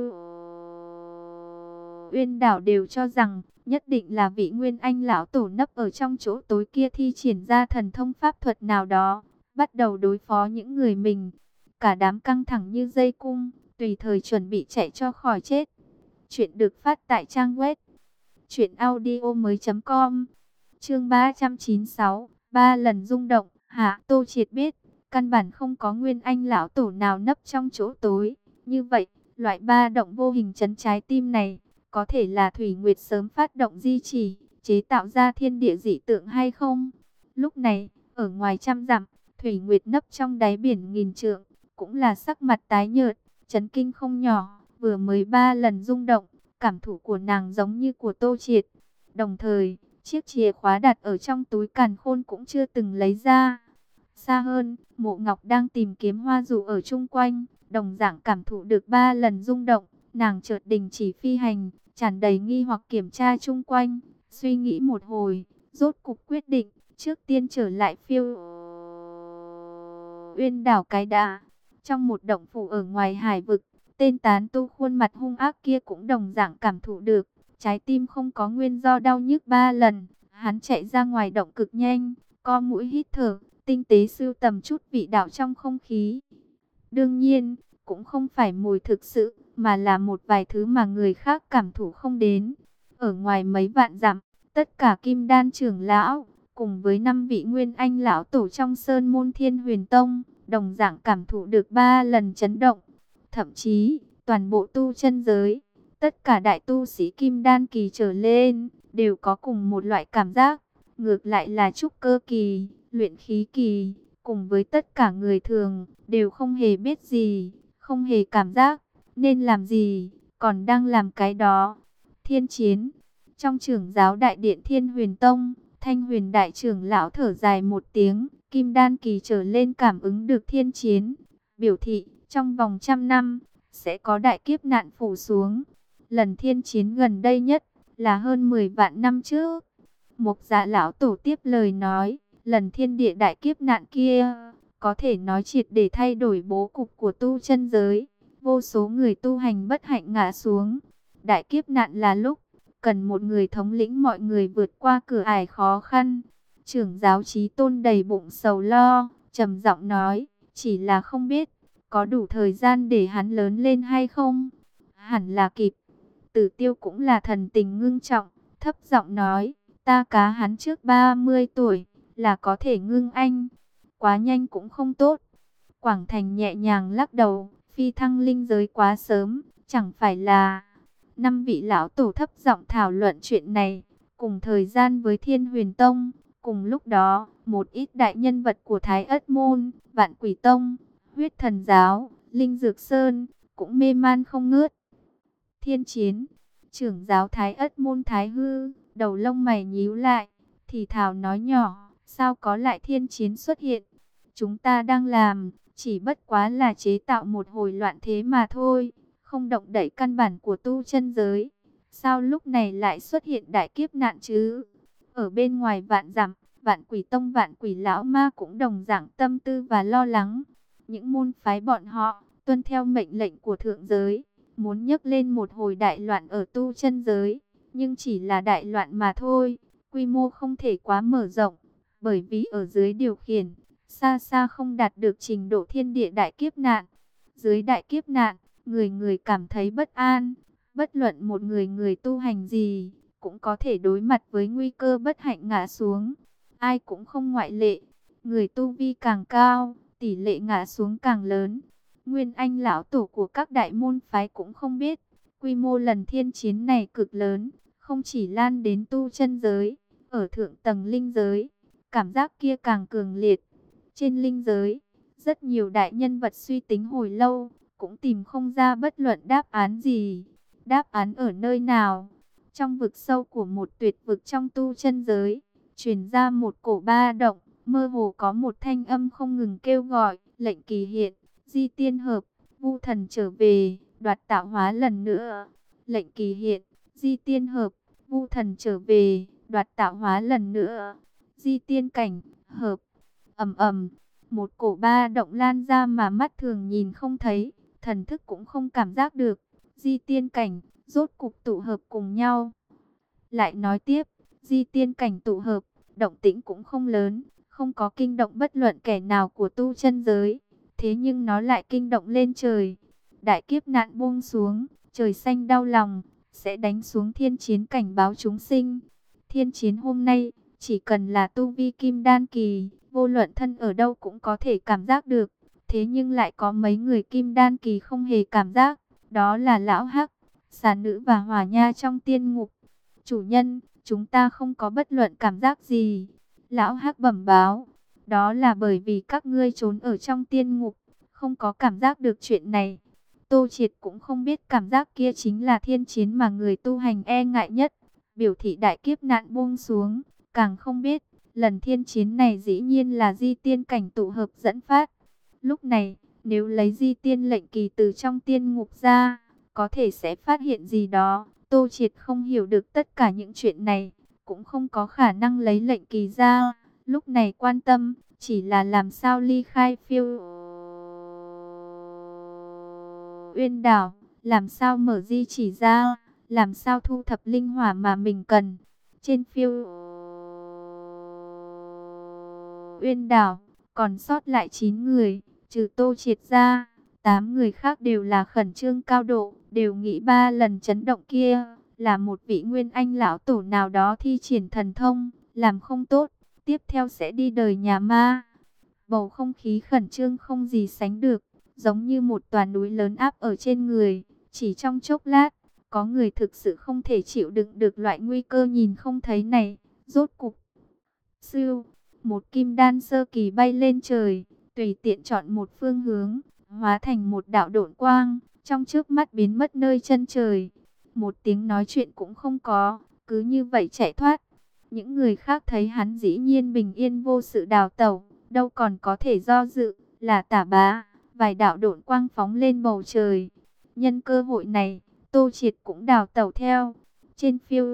Uyên đảo đều cho rằng nhất định là vị Nguyên Anh lão tổ nấp ở trong chỗ tối kia thi triển ra thần thông pháp thuật nào đó, bắt đầu đối phó những người mình. Cả đám căng thẳng như dây cung, tùy thời chuẩn bị chạy cho khỏi chết. Chuyện được phát tại trang web truyện audio mới chấm com. Chương ba trăm chín mươi sáu, ba lần rung động. Hạ Tô Triệt biết, căn bản không có Nguyên Anh lão tổ nào nấp trong chỗ tối. Như vậy, loại ba động vô hình chấn trái tim này, có thể là Thủy Nguyệt sớm phát động di chỉ, chế tạo ra thiên địa dị tượng hay không? Lúc này, ở ngoài trăm dặm, Thủy Nguyệt nấp trong đáy biển nghìn trượng, cũng là sắc mặt tái nhợt, chấn kinh không nhỏ. Vừa mới ba lần rung động, cảm thụ của nàng giống như của Tô Triệt. Đồng thời, chiếc chìa khóa đặt ở trong túi càn khôn cũng chưa từng lấy ra. Xa hơn, Mộ Ngọc đang tìm kiếm hoa dụ ở chung quanh, đồng dạng cảm thụ được ba lần rung động. Nàng chợt đình chỉ phi hành, tràn đầy nghi hoặc kiểm tra chung quanh, suy nghĩ một hồi, rốt cục quyết định, trước tiên trở lại phiêu Uyên đảo cái đã. Trong một động phủ ở ngoài hải vực, tên tán tu khuôn mặt hung ác kia cũng đồng dạng cảm thụ được, trái tim không có nguyên do đau nhức ba lần. Hắn chạy ra ngoài động cực nhanh, co mũi hít thở, tinh tế sưu tầm chút vị đạo trong không khí. Đương nhiên, cũng không phải mùi thực sự, mà là một vài thứ mà người khác cảm thụ không đến. Ở ngoài mấy vạn dặm, tất cả kim đan trưởng lão, cùng với năm vị Nguyên Anh lão tổ trong Sơn Môn Thiên Huyền Tông, đồng dạng cảm thụ được ba lần chấn động. Thậm chí, toàn bộ tu chân giới, tất cả đại tu sĩ kim đan kỳ trở lên, đều có cùng một loại cảm giác. Ngược lại là trúc cơ kỳ, luyện khí kỳ, cùng với tất cả người thường, đều không hề biết gì, không hề cảm giác nên làm gì, còn đang làm cái đó. Thiên chiến. Trong trưởng giáo đại điện Thiên Huyền Tông, Thanh Huyền đại trưởng lão thở dài một tiếng, kim đan kỳ trở lên cảm ứng được thiên chiến, biểu thị trong vòng trăm năm sẽ có đại kiếp nạn phủ xuống. Lần thiên chiến gần đây nhất là hơn mười vạn năm trước. Mục Dạ lão tổ tiếp lời nói, lần thiên địa đại kiếp nạn kia có thể nói triệt để thay đổi bố cục của tu chân giới. Vô số người tu hành bất hạnh ngã xuống. Đại kiếp nạn là lúc cần một người thống lĩnh mọi người vượt qua cửa ải khó khăn. Trưởng giáo Chí Tôn đầy bụng sầu lo, trầm giọng nói, chỉ là không biết có đủ thời gian để hắn lớn lên hay không. Hẳn là kịp. Tử Tiêu cũng là thần tình ngưng trọng, thấp giọng nói, ta cá hắn trước ba mươi tuổi là có thể ngưng anh. Quá nhanh cũng không tốt. Quảng Thành nhẹ nhàng lắc đầu, phi thăng linh giới quá sớm, chẳng phải là... Năm vị lão tổ thấp giọng thảo luận chuyện này, cùng thời gian với Thiên Huyền Tông. Cùng lúc đó, một ít đại nhân vật của Thái Ất Môn, Vạn Quỷ Tông, Huyết Thần Giáo, Linh Dược Sơn, cũng mê man không ngớt. Thiên chiến. Trưởng giáo Thái Ất Môn Thái Hư, đầu lông mày nhíu lại, thì thào nói nhỏ, sao có lại thiên chiến xuất hiện? Chúng ta đang làm, chỉ bất quá là chế tạo một hồi loạn thế mà thôi, không động đậy căn bản của tu chân giới. Sao lúc này lại xuất hiện đại kiếp nạn chứ? Ở bên ngoài vạn dặm, Vạn Quỷ Tông Vạn Quỷ Lão Ma cũng đồng dạng tâm tư và lo lắng. Những môn phái bọn họ tuân theo mệnh lệnh của thượng giới, muốn nhấc lên một hồi đại loạn ở tu chân giới, nhưng chỉ là đại loạn mà thôi, quy mô không thể quá mở rộng, bởi vì ở dưới điều khiển, xa xa không đạt được trình độ thiên địa đại kiếp nạn. Dưới đại kiếp nạn, người người cảm thấy bất an, bất luận một người người tu hành gì, cũng có thể đối mặt với nguy cơ bất hạnh ngã xuống, ai cũng không ngoại lệ. Người tu vi càng cao, tỷ lệ ngã xuống càng lớn. Nguyên Anh lão tổ của các đại môn phái cũng không biết, quy mô lần thiên chiến này cực lớn, không chỉ lan đến tu chân giới, ở thượng tầng linh giới, cảm giác kia càng cường liệt. Trên linh giới, rất nhiều đại nhân vật suy tính hồi lâu, cũng tìm không ra bất luận đáp án gì. Đáp án ở nơi nào? Trong vực sâu của một tuyệt vực trong tu chân giới, truyền ra một cổ ba động, mơ hồ có một thanh âm không ngừng kêu gọi, lệnh kỳ hiện, di tiên hợp, vu thần trở về, đoạt tạo hóa lần nữa. Lệnh kỳ hiện, di tiên hợp, vu thần trở về, đoạt tạo hóa lần nữa. Di tiên cảnh, hợp, ầm ầm, một cổ ba động lan ra mà mắt thường nhìn không thấy, thần thức cũng không cảm giác được. Di tiên cảnh, rốt cục tụ hợp cùng nhau. Lại nói tiếp, di tiên cảnh tụ hợp, động tĩnh cũng không lớn, không có kinh động bất luận kẻ nào của tu chân giới. Thế nhưng nó lại kinh động lên trời. Đại kiếp nạn buông xuống, trời xanh đau lòng, sẽ đánh xuống thiên chiến cảnh báo chúng sinh. Thiên chiến hôm nay, chỉ cần là tu vi kim đan kỳ, vô luận thân ở đâu cũng có thể cảm giác được. Thế nhưng lại có mấy người kim đan kỳ không hề cảm giác, đó là Lão Hắc, Xà Nữ và Hỏa Nha trong tiên ngục. Chủ nhân, chúng ta không có bất luận cảm giác gì. Lão Hắc bẩm báo, đó là bởi vì các ngươi trốn ở trong tiên ngục, không có cảm giác được chuyện này. Tô Triệt cũng không biết cảm giác kia chính là thiên chiến mà người tu hành e ngại nhất. Biểu thị đại kiếp nạn buông xuống, càng không biết, lần thiên chiến này dĩ nhiên là di tiên cảnh tụ hợp dẫn phát. Lúc này, nếu lấy di tiên lệnh kỳ từ trong tiên ngục ra, có thể sẽ phát hiện gì đó. Tô Triệt không hiểu được tất cả những chuyện này, cũng không có khả năng lấy lệnh kỳ ra. Lúc này quan tâm, chỉ là làm sao ly khai Phiêu Uyên đảo, làm sao mở di chỉ ra, làm sao thu thập linh hỏa mà mình cần. Trên Phiêu Uyên đảo, còn sót lại chín người, trừ Tô Triệt ra, tám người khác đều là khẩn trương cao độ, đều nghĩ ba lần chấn động kia là một vị Nguyên Anh lão tổ nào đó thi triển thần thông, làm không tốt, tiếp theo sẽ đi đời nhà ma. Bầu không khí khẩn trương không gì sánh được, giống như một tòa núi lớn áp ở trên người. Chỉ trong chốc lát, có người thực sự không thể chịu đựng được loại nguy cơ nhìn không thấy này. Rốt cục, siêu, một kim đan sơ kỳ bay lên trời, tùy tiện chọn một phương hướng, hóa thành một đạo độn quang, trong trước mắt biến mất nơi chân trời. Một tiếng nói chuyện cũng không có, cứ như vậy chạy thoát. Những người khác thấy hắn dĩ nhiên bình yên vô sự đào tẩu, đâu còn có thể do dự, là Tả Bá. Vài đạo độn quang phóng lên bầu trời. Nhân cơ hội này, Tô Triệt cũng đào tẩu theo. Trên Phiêu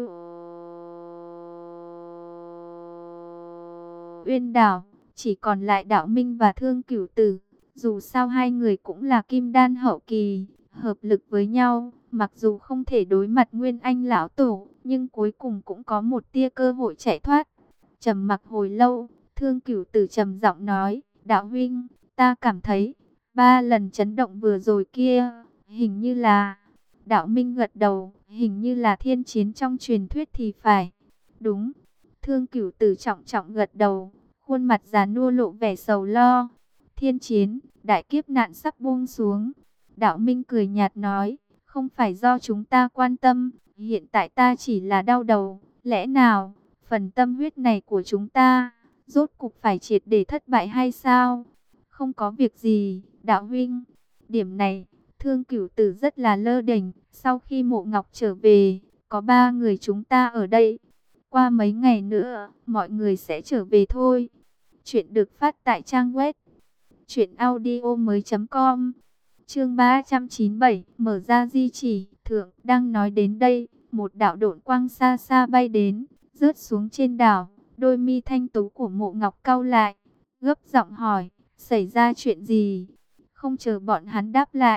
Uyên đảo, chỉ còn lại Đạo Minh và Thương Cửu Tử. Dù sao hai người cũng là kim đan hậu kỳ, hợp lực với nhau, mặc dù không thể đối mặt Nguyên Anh lão tổ, nhưng cuối cùng cũng có một tia cơ hội chạy thoát. Trầm mặc hồi lâu, Thương Cửu Tử trầm giọng nói, Đạo huynh, ta cảm thấy, ba lần chấn động vừa rồi kia, hình như là... Đạo Minh gật đầu, hình như là thiên chiến trong truyền thuyết thì phải. Đúng, Thương Cửu Tử trọng trọng gật đầu, khuôn mặt già nua lộ vẻ sầu lo. Thiên chiến, đại kiếp nạn sắp buông xuống. Đạo Minh cười nhạt nói, không phải do chúng ta quan tâm, hiện tại ta chỉ là đau đầu. Lẽ nào, phần tâm huyết này của chúng ta, rốt cục phải triệt để thất bại hay sao? Không có việc gì, Đạo huynh. Điểm này, Thương Cửu Tử rất là lơ đễnh. Sau khi Mộ Ngọc trở về, có ba người chúng ta ở đây. Qua mấy ngày nữa, mọi người sẽ trở về thôi. Chuyện được phát tại trang web truyện audio mới chấm com. Chương ba trăm chín mươi bảy, mở ra di chỉ. Thượng đang nói đến đây, một đạo độn quang xa xa bay đến, rớt xuống trên đảo. Đôi mi thanh tú của Mộ Ngọc cau lại, gấp giọng hỏi, xảy ra chuyện gì? Không chờ bọn hắn đáp lại,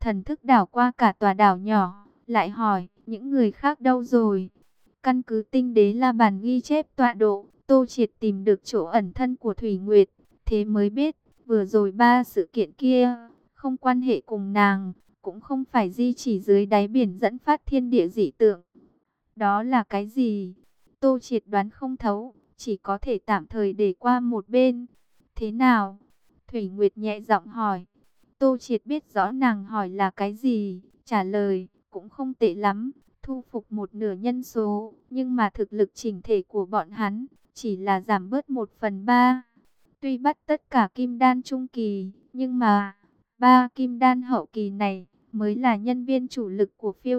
thần thức đảo qua cả tòa đảo nhỏ, lại hỏi, những người khác đâu rồi? Căn cứ tinh đế la bàn ghi chép tọa độ, Tô Triệt tìm được chỗ ẩn thân của Thủy Nguyệt, thế mới biết, vừa rồi ba sự kiện kia, không quan hệ cùng nàng, cũng không phải di chỉ dưới đáy biển dẫn phát thiên địa dị tượng. Đó là cái gì? Tô Triệt đoán không thấu, chỉ có thể tạm thời để qua một bên. Thế nào? Thủy Nguyệt nhẹ giọng hỏi. Tô Triệt biết rõ nàng hỏi là cái gì, trả lời, cũng không tệ lắm, thu phục một nửa nhân số, nhưng mà thực lực chỉnh thể của bọn hắn, chỉ là giảm bớt một phần ba. Tuy bắt tất cả kim đan trung kỳ, nhưng mà, ba kim đan hậu kỳ này, mới là nhân viên chủ lực của phiêu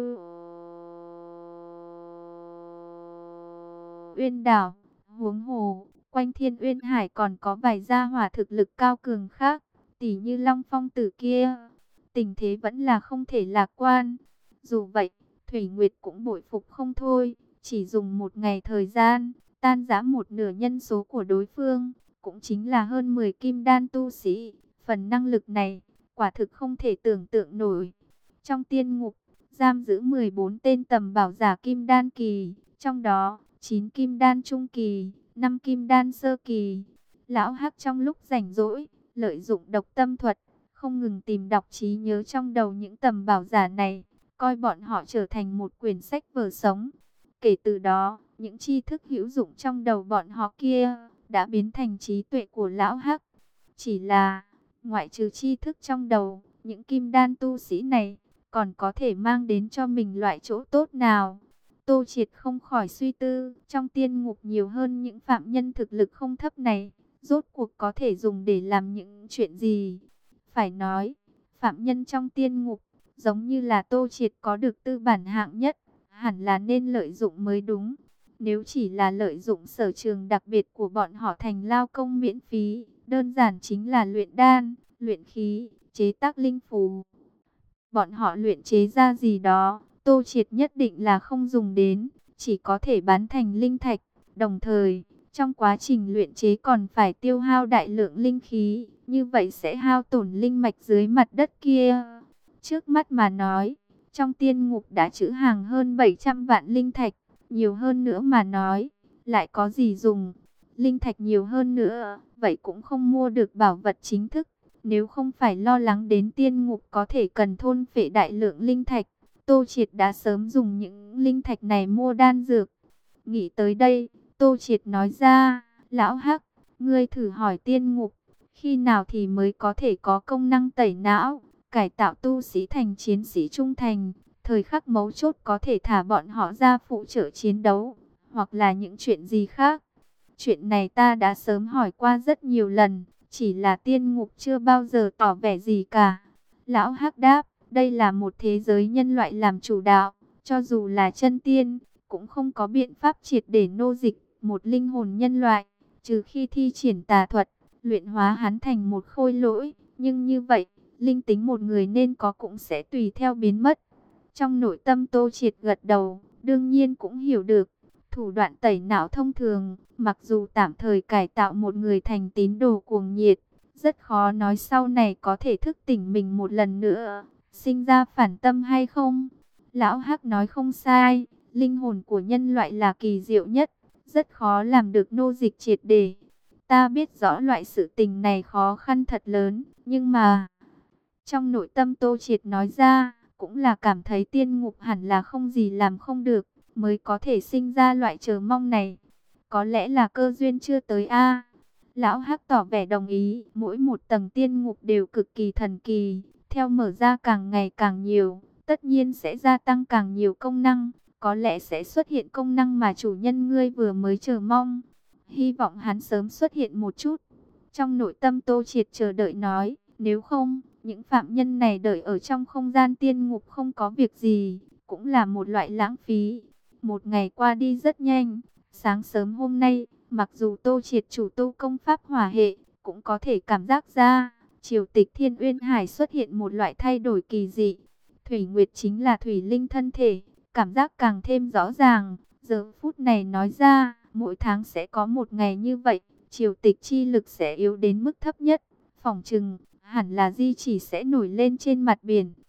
Uyên đảo. Huống hồ, quanh Thiên Uyên Hải còn có vài gia hỏa thực lực cao cường khác, tỷ như Long Phong tử kia. Tình thế vẫn là không thể lạc quan. Dù vậy, Thủy Nguyệt cũng bội phục không thôi, chỉ dùng một ngày thời gian, tan rã một nửa nhân số của đối phương, cũng chính là hơn mười kim đan tu sĩ. Phần năng lực này, quả thực không thể tưởng tượng nổi. Trong tiên ngục, giam giữ mười bốn tên tầm bảo giả kim đan kỳ, trong đó chín kim đan trung kỳ, năm kim đan sơ kỳ. Lão Hắc trong lúc rảnh rỗi, lợi dụng độc tâm thuật, không ngừng tìm đọc trí nhớ trong đầu những tầm bảo giả này, coi bọn họ trở thành một quyển sách vở sống. Kể từ đó, những tri thức hữu dụng trong đầu bọn họ kia đã biến thành trí tuệ của Lão Hắc. Chỉ là, ngoại trừ tri thức trong đầu, những kim đan tu sĩ này còn có thể mang đến cho mình loại chỗ tốt nào? Tô Triệt không khỏi suy tư, trong tiên ngục nhiều hơn những phạm nhân thực lực không thấp này, rốt cuộc có thể dùng để làm những chuyện gì? Phải nói, phạm nhân trong tiên ngục, giống như là Tô Triệt có được tư bản hạng nhất, hẳn là nên lợi dụng mới đúng. Nếu chỉ là lợi dụng sở trường đặc biệt của bọn họ thành lao công miễn phí, đơn giản chính là luyện đan, luyện khí, chế tác linh phù. Bọn họ luyện chế ra gì đó, Tô Triệt nhất định là không dùng đến, chỉ có thể bán thành linh thạch. Đồng thời, trong quá trình luyện chế còn phải tiêu hao đại lượng linh khí, như vậy sẽ hao tổn linh mạch dưới mặt đất kia. Trước mắt mà nói, trong tiên ngục đã trữ hàng hơn bảy trăm vạn linh thạch, nhiều hơn nữa mà nói, lại có gì dùng. Linh thạch nhiều hơn nữa, vậy cũng không mua được bảo vật chính thức. Nếu không phải lo lắng đến tiên ngục có thể cần thôn phệ đại lượng linh thạch, Tô Triệt đã sớm dùng những linh thạch này mua đan dược. Nghĩ tới đây, Tô Triệt nói ra, Lão Hắc, ngươi thử hỏi tiên ngục, khi nào thì mới có thể có công năng tẩy não, cải tạo tu sĩ thành chiến sĩ trung thành, thời khắc mấu chốt có thể thả bọn họ ra phụ trợ chiến đấu, hoặc là những chuyện gì khác. Chuyện này ta đã sớm hỏi qua rất nhiều lần, chỉ là tiên ngục chưa bao giờ tỏ vẻ gì cả. Lão Hắc đáp, đây là một thế giới nhân loại làm chủ đạo, cho dù là chân tiên, cũng không có biện pháp triệt để nô dịch một linh hồn nhân loại, trừ khi thi triển tà thuật, luyện hóa hắn thành một khôi lỗi, nhưng như vậy, linh tính một người nên có cũng sẽ tùy theo biến mất. Trong nội tâm Tô Triệt gật đầu, đương nhiên cũng hiểu được, thủ đoạn tẩy não thông thường, mặc dù tạm thời cải tạo một người thành tín đồ cuồng nhiệt, rất khó nói sau này có thể thức tỉnh mình một lần nữa, sinh ra phản tâm hay không. Lão Hắc nói không sai, linh hồn của nhân loại là kỳ diệu nhất, rất khó làm được nô dịch triệt để. Ta biết rõ loại sự tình này khó khăn thật lớn, nhưng mà... Trong nội tâm Tô Triệt nói ra, cũng là cảm thấy tiên ngục hẳn là không gì làm không được, mới có thể sinh ra loại chờ mong này. Có lẽ là cơ duyên chưa tới a. Lão Hắc tỏ vẻ đồng ý, mỗi một tầng tiên ngục đều cực kỳ thần kỳ, theo mở ra càng ngày càng nhiều, tất nhiên sẽ gia tăng càng nhiều công năng, có lẽ sẽ xuất hiện công năng mà chủ nhân ngươi vừa mới chờ mong. Hy vọng hắn sớm xuất hiện một chút. Trong nội tâm Tô Triệt chờ đợi nói, nếu không, những phạm nhân này đợi ở trong không gian tiên ngục không có việc gì, cũng là một loại lãng phí. Một ngày qua đi rất nhanh, sáng sớm hôm nay, mặc dù Tô Triệt chủ tu công pháp hỏa hệ, cũng có thể cảm giác ra, triều tịch Thiên Uyên Hải xuất hiện một loại thay đổi kỳ dị. Thủy Nguyệt chính là thủy linh thân thể, cảm giác càng thêm rõ ràng. Giờ phút này nói ra, mỗi tháng sẽ có một ngày như vậy, triều tịch chi lực sẽ yếu đến mức thấp nhất. Phỏng chừng, hẳn là di chỉ sẽ nổi lên trên mặt biển,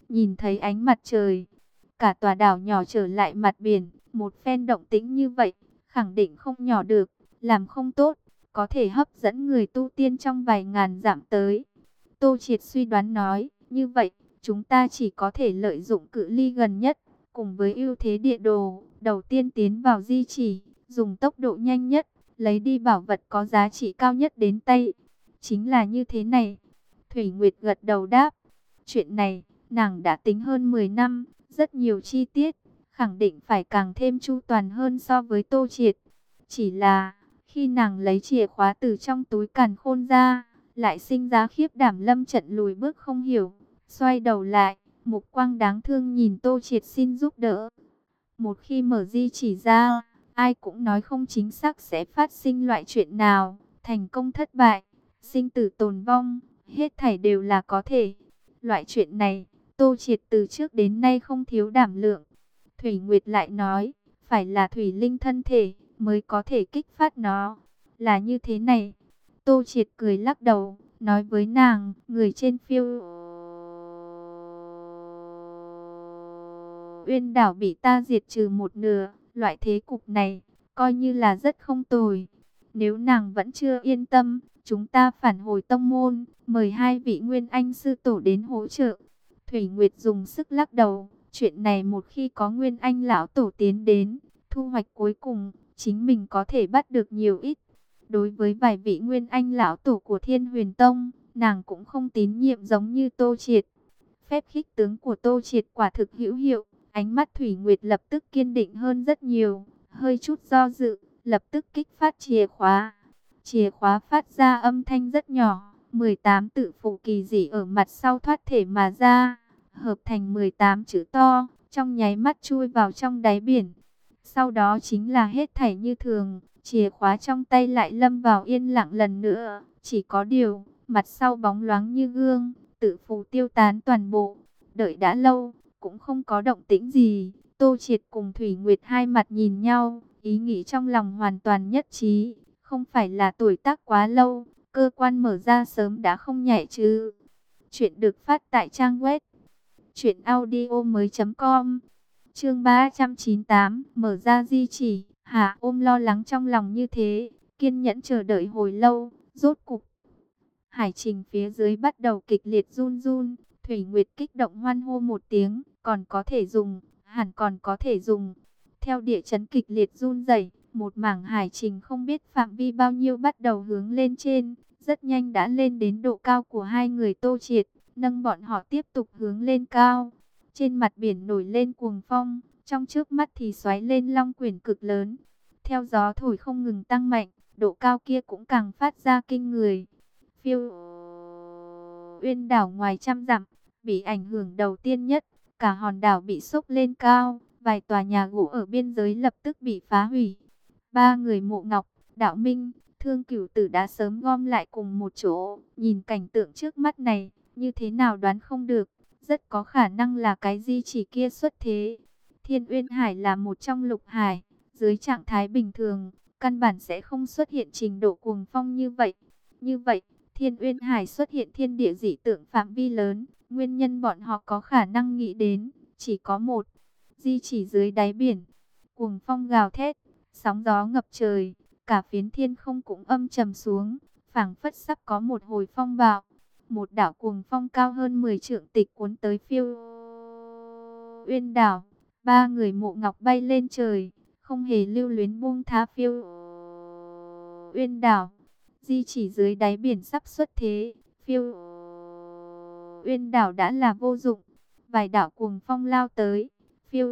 nhìn thấy ánh mặt trời. Cả tòa đảo nhỏ trở lại mặt biển, một phen động tĩnh như vậy, khẳng định không nhỏ được, làm không tốt, có thể hấp dẫn người tu tiên trong vài ngàn dặm tới. Tô Triệt suy đoán nói, như vậy, chúng ta chỉ có thể lợi dụng cự ly gần nhất, cùng với ưu thế địa đồ, đầu tiên tiến vào di chỉ, dùng tốc độ nhanh nhất, lấy đi bảo vật có giá trị cao nhất đến tay. Chính là như thế này. Thủy Nguyệt gật đầu đáp, chuyện này, nàng đã tính hơn mười năm, rất nhiều chi tiết, khẳng định phải càng thêm chu toàn hơn so với Tô Triệt. Chỉ là, khi nàng lấy chìa khóa từ trong túi càn khôn ra, lại sinh ra khiếp đảm lâm trận lùi bước không hiểu. Xoay đầu lại, mục quang đáng thương nhìn Tô Triệt xin giúp đỡ. Một khi mở di chỉ ra, ai cũng nói không chính xác sẽ phát sinh loại chuyện nào, thành công thất bại, sinh tử tồn vong, hết thảy đều là có thể. Loại chuyện này, Tô Triệt từ trước đến nay không thiếu đảm lượng. Thủy Nguyệt lại nói, phải là thủy linh thân thể mới có thể kích phát nó. Là như thế này. Tô Triệt cười lắc đầu, nói với nàng, người trên phiêu Uyên đảo bị ta diệt trừ một nửa, loại thế cục này, coi như là rất không tồi. Nếu nàng vẫn chưa yên tâm, chúng ta phản hồi tông môn, mời hai vị Nguyên Anh sư tổ đến hỗ trợ. Thủy Nguyệt dùng sức lắc đầu, chuyện này một khi có Nguyên Anh lão tổ tiến đến, thu hoạch cuối cùng, chính mình có thể bắt được nhiều ít. Đối với vài vị Nguyên Anh lão tổ của Thiên Huyền Tông, nàng cũng không tín nhiệm giống như Tô Triệt. Phép khích tướng của Tô Triệt quả thực hữu hiệu, ánh mắt Thủy Nguyệt lập tức kiên định hơn rất nhiều, hơi chút do dự, lập tức kích phát chìa khóa. Chìa khóa phát ra âm thanh rất nhỏ, mười tám tự phụ kỳ dị ở mặt sau thoát thể mà ra, hợp thành mười tám chữ to, trong nháy mắt chui vào trong đáy biển. Sau đó chính là hết thảy như thường, chìa khóa trong tay lại lâm vào yên lặng lần nữa, chỉ có điều, mặt sau bóng loáng như gương, tự phụ tiêu tán toàn bộ. Đợi đã lâu, cũng không có động tĩnh gì. Tô Triệt cùng Thủy Nguyệt hai mặt nhìn nhau, ý nghĩ trong lòng hoàn toàn nhất trí. Không phải là tuổi tác quá lâu, cơ quan mở ra sớm đã không nhạy chứ. Chuyện được phát tại trang web truyện audio mới chấm com. Chương ba trăm chín mươi tám, mở ra di chỉ. Hà ôm lo lắng trong lòng như thế, kiên nhẫn chờ đợi hồi lâu, rốt cục. Hải trình phía dưới bắt đầu kịch liệt run run, Thủy Nguyệt kích động hoan hô một tiếng, còn có thể dùng, hẳn còn có thể dùng. Theo địa chấn kịch liệt run rẩy, một mảng hải trình không biết phạm vi bao nhiêu bắt đầu hướng lên trên, rất nhanh đã lên đến độ cao của hai người Tô Triệt, nâng bọn họ tiếp tục hướng lên cao. Trên mặt biển nổi lên cuồng phong, trong trước mắt thì xoáy lên long quyển cực lớn. Theo gió thổi không ngừng tăng mạnh, độ cao kia cũng càng phát ra kinh người. Phiêu Uyên đảo ngoài trăm dặm, bị ảnh hưởng đầu tiên nhất, cả hòn đảo bị sốc lên cao, vài tòa nhà gỗ ở biên giới lập tức bị phá hủy. Ba người Mộ Ngọc, Đạo Minh, Thương Cửu Tử đã sớm gom lại cùng một chỗ, nhìn cảnh tượng trước mắt này, như thế nào đoán không được, rất có khả năng là cái di chỉ kia xuất thế. Thiên Uyên Hải là một trong lục hải, dưới trạng thái bình thường, căn bản sẽ không xuất hiện trình độ cuồng phong như vậy. Như vậy, Thiên Uyên Hải xuất hiện thiên địa dị tượng phạm vi lớn, nguyên nhân bọn họ có khả năng nghĩ đến, chỉ có một, di chỉ dưới đáy biển. Cuồng phong gào thét, sóng gió ngập trời, cả phiến thiên không cũng âm trầm xuống, phảng phất sắp có một hồi phong bạo. Một đảo cuồng phong cao hơn mười trượng tịch cuốn tới Phiêu Uyên đảo, ba người Mộ Ngọc bay lên trời, không hề lưu luyến buông tha Phiêu Uyên đảo. Di chỉ dưới đáy biển sắp xuất thế, Phiêu Uyên đảo đã là vô dụng. Vài đảo cuồng phong lao tới, Phiêu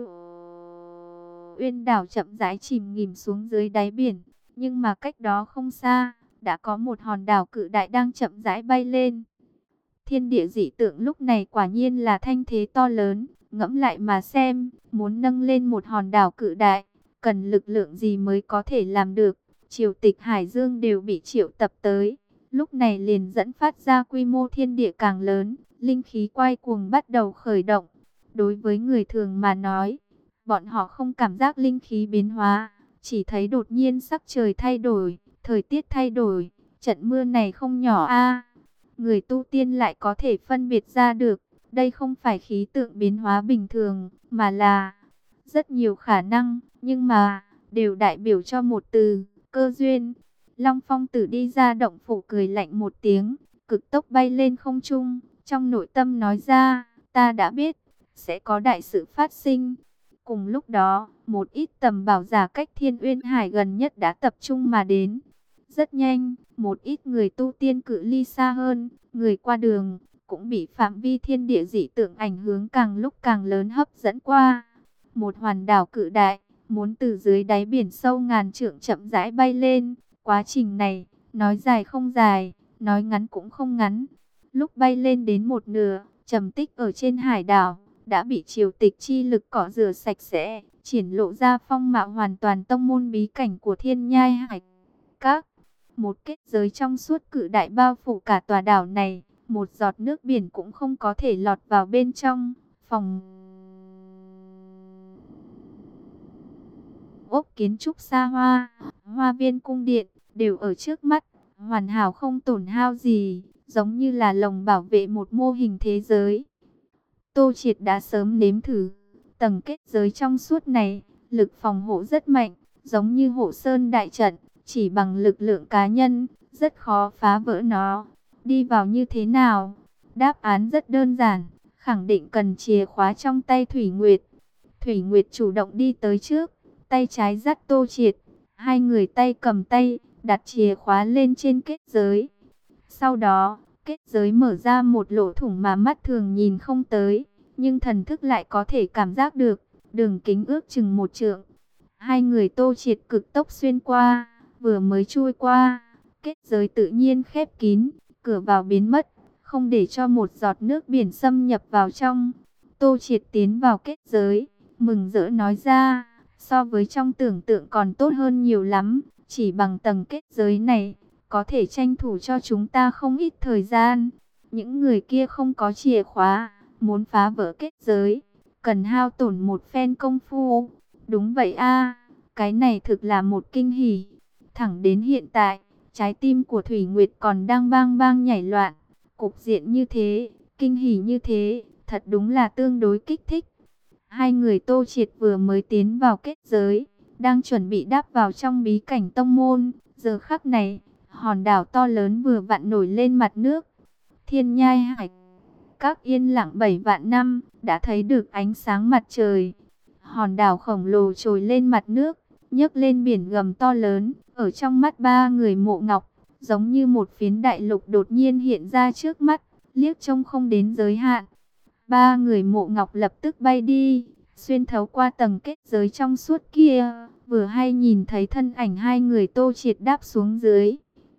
Uyên đảo chậm rãi chìm nghỉm xuống dưới đáy biển, nhưng mà cách đó không xa, đã có một hòn đảo cự đại đang chậm rãi bay lên. Thiên địa dị tượng lúc này quả nhiên là thanh thế to lớn, ngẫm lại mà xem, muốn nâng lên một hòn đảo cự đại, cần lực lượng gì mới có thể làm được. Triều tịch Hải Dương đều bị triệu tập tới, lúc này liền dẫn phát ra quy mô thiên địa càng lớn, linh khí quay cuồng bắt đầu khởi động. Đối với người thường mà nói, bọn họ không cảm giác linh khí biến hóa, chỉ thấy đột nhiên sắc trời thay đổi, thời tiết thay đổi, trận mưa này không nhỏ a. Người tu tiên lại có thể phân biệt ra được, Đây không phải khí tượng biến hóa bình thường, mà là rất nhiều khả năng, nhưng mà đều đại biểu cho một từ, cơ duyên. Long Phong Tử đi ra động phủ cười lạnh một tiếng, cực tốc bay lên không trung, trong nội tâm nói ra, ta đã biết, sẽ có đại sự phát sinh. Cùng lúc đó, một ít tầm bảo giả cách Thiên Uyên Hải gần nhất đã tập trung mà đến. Rất nhanh, một ít người tu tiên cự ly xa hơn, người qua đường, cũng bị phạm vi thiên địa dị tượng ảnh hưởng càng lúc càng lớn hấp dẫn qua. Một hoàn đảo cự đại, muốn từ dưới đáy biển sâu ngàn trượng chậm rãi bay lên. Quá trình này, nói dài không dài, nói ngắn cũng không ngắn. Lúc bay lên đến một nửa, trầm tích ở trên hải đảo, đã bị triều tịch chi lực cọ rửa sạch sẽ, triển lộ ra phong mạo hoàn toàn tông môn bí cảnh của Thiên Nhai Hải Các. Một kết giới trong suốt cự đại bao phủ cả tòa đảo này, một giọt nước biển cũng không có thể lọt vào bên trong. Phòng ốc kiến trúc xa hoa, hoa viên cung điện, đều ở trước mắt, hoàn hảo không tổn hao gì, giống như là lồng bảo vệ một mô hình thế giới. Tô Triệt đã sớm nếm thử, tầng kết giới trong suốt này, lực phòng hộ rất mạnh, giống như hộ sơn đại trận, chỉ bằng lực lượng cá nhân, rất khó phá vỡ nó. Đi vào như thế nào? Đáp án rất đơn giản, khẳng định cần chìa khóa trong tay Thủy Nguyệt. Thủy Nguyệt chủ động đi tới trước, tay trái dắt Tô Triệt, hai người tay cầm tay, đặt chìa khóa lên trên kết giới. Sau đó, kết giới mở ra một lỗ thủng mà mắt thường nhìn không tới, nhưng thần thức lại có thể cảm giác được, đường kính ước chừng một trượng. Hai người Tô Triệt cực tốc xuyên qua, vừa mới chui qua, kết giới tự nhiên khép kín, cửa vào biến mất, không để cho một giọt nước biển xâm nhập vào trong. Tô Triệt tiến vào kết giới, mừng rỡ nói ra, so với trong tưởng tượng còn tốt hơn nhiều lắm, chỉ bằng tầng kết giới này, có thể tranh thủ cho chúng ta không ít thời gian. Những người kia không có chìa khóa, muốn phá vỡ kết giới, cần hao tổn một phen công phu. Đúng vậy a, cái này thực là một kinh hỉ. Thẳng đến hiện tại, trái tim của Thủy Nguyệt còn đang bang bang nhảy loạn. Cục diện như thế, kinh hỉ như thế, thật đúng là tương đối kích thích. Hai người Tô Triệt vừa mới tiến vào kết giới, đang chuẩn bị đáp vào trong bí cảnh tông môn. Giờ khắc này, hòn đảo to lớn vừa vặn nổi lên mặt nước. Thiên Nhai Hải Các yên lặng bảy vạn năm, đã thấy được ánh sáng mặt trời. Hòn đảo khổng lồ trồi lên mặt nước, nhấc lên biển gầm to lớn. Ở trong mắt ba người Mộ Ngọc, giống như một phiến đại lục đột nhiên hiện ra trước mắt, liếc trông không đến giới hạn. Ba người Mộ Ngọc lập tức bay đi, xuyên thấu qua tầng kết giới trong suốt kia, vừa hay nhìn thấy thân ảnh hai người Tô Triệt đáp xuống dưới.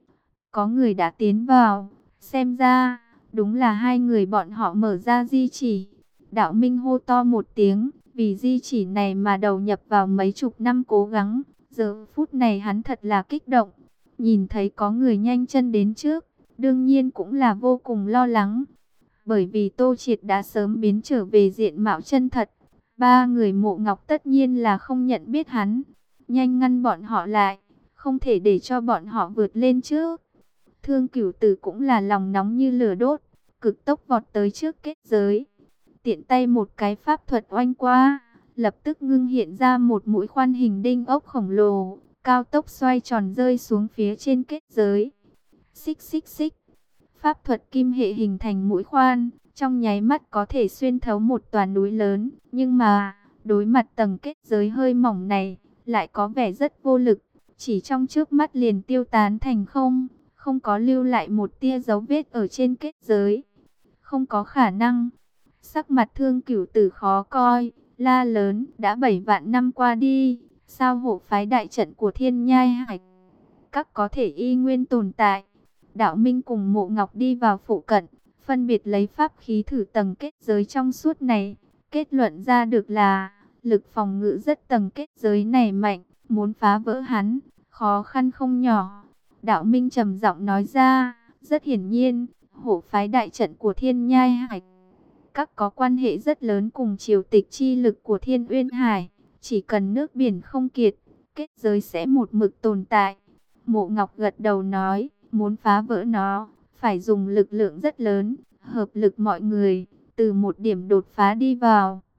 Có người đã tiến vào, xem ra, đúng là hai người bọn họ mở ra di chỉ. Đạo Minh hô to một tiếng, vì di chỉ này mà đầu nhập vào mấy chục năm cố gắng. Giờ phút này hắn thật là kích động, nhìn thấy có người nhanh chân đến trước, đương nhiên cũng là vô cùng lo lắng. Bởi vì Tô Triệt đã sớm biến trở về diện mạo chân thật, ba người Mộ Ngọc tất nhiên là không nhận biết hắn. Nhanh ngăn bọn họ lại, không thể để cho bọn họ vượt lên trước. Thương Cửu Tử cũng là lòng nóng như lửa đốt, cực tốc vọt tới trước kết giới. Tiện tay một cái pháp thuật oanh qua, lập tức ngưng hiện ra một mũi khoan hình đinh ốc khổng lồ, cao tốc xoay tròn rơi xuống phía trên kết giới. Xích xích xích, pháp thuật kim hệ hình thành mũi khoan, trong nháy mắt có thể xuyên thấu một tòa núi lớn, nhưng mà, đối mặt tầng kết giới hơi mỏng này, lại có vẻ rất vô lực, chỉ trong chớp mắt liền tiêu tán thành không, không có lưu lại một tia dấu vết ở trên kết giới. Không có khả năng. Sắc mặt Thương Cửu Tử khó coi, la lớn, đã bảy vạn năm qua đi, sao hộ phái đại trận của Thiên Nhai Hải Các có thể y nguyên tồn tại? Đạo Minh cùng Mộ Ngọc đi vào phụ cận, phân biệt lấy pháp khí thử tầng kết giới trong suốt này, kết luận ra được là lực phòng ngự rất tầng kết giới này mạnh, muốn phá vỡ hắn, khó khăn không nhỏ. Đạo Minh trầm giọng nói ra, rất hiển nhiên, hộ phái đại trận của Thiên Nhai Hải Các có quan hệ rất lớn cùng triều tịch chi lực của Thiên Uyên Hải, chỉ cần nước biển không kiệt, kết giới sẽ một mực tồn tại. Mộ Ngọc gật đầu nói, muốn phá vỡ nó, phải dùng lực lượng rất lớn, hợp lực mọi người, từ một điểm đột phá đi vào.